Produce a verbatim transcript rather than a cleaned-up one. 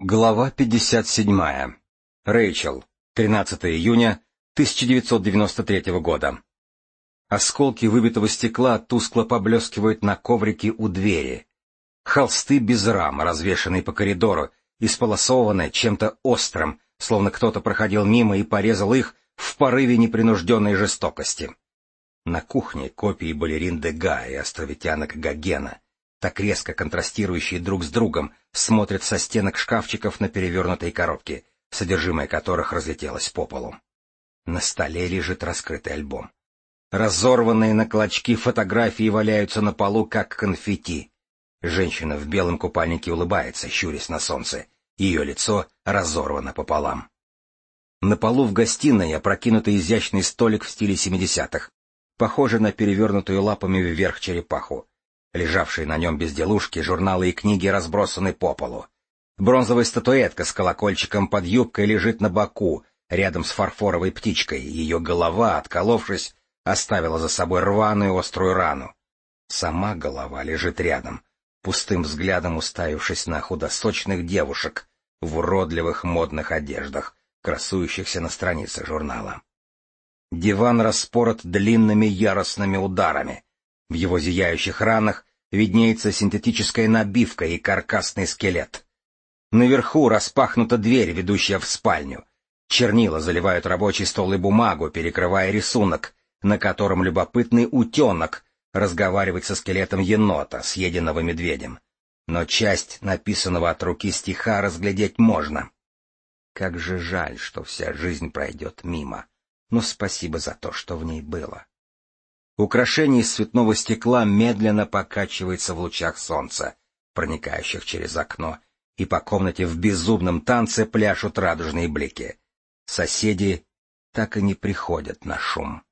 Глава пятьдесят седьмая. Рэйчел. тринадцатого июня тысяча девятьсот девяносто третьего года. Осколки выбитого стекла тускло поблескивают на коврике у двери. Холсты без рам, развешанные по коридору, исполосованы чем-то острым, словно кто-то проходил мимо и порезал их в порыве непринужденной жестокости. На кухне копии балерин Дега и островитянок Гогена, так резко контрастирующие друг с другом, смотрят со стенок шкафчиков на перевернутые коробки, содержимое которых разлетелось по полу. На столе лежит раскрытый альбом. Разорванные на клочки фотографии валяются на полу, как конфетти. Женщина в белом купальнике улыбается, щурясь на солнце. Ее лицо разорвано пополам. На полу в гостиной опрокинутый изящный столик в стиле семидесятых, похожий на перевернутую лапами вверх черепаху. Лежавшие на нем безделушки, журналы и книги разбросаны по полу. Бронзовая статуэтка с колокольчиком под юбкой лежит на боку, рядом с фарфоровой птичкой. Ее голова, отколовшись, оставила за собой рваную острую рану. Сама голова лежит рядом, пустым взглядом уставившись на худосочных девушек в уродливых модных одеждах, красующихся на страницах журнала. Диван распорот длинными яростными ударами. В его зияющих ранах виднеется синтетическая набивка и каркасный скелет. Наверху распахнута дверь, ведущая в спальню. Чернила заливают рабочий стол и бумагу, перекрывая рисунок, на котором любопытный утенок разговаривает со скелетом енота, съеденного медведем. Но часть написанного от руки стиха разглядеть можно. Как же жаль, что вся жизнь пройдет мимо. Но спасибо за то, что в ней было. Украшение из цветного стекла медленно покачивается в лучах солнца, проникающих через окно, и по комнате в беззубном танце пляшут радужные блики. Соседи так и не приходят на шум.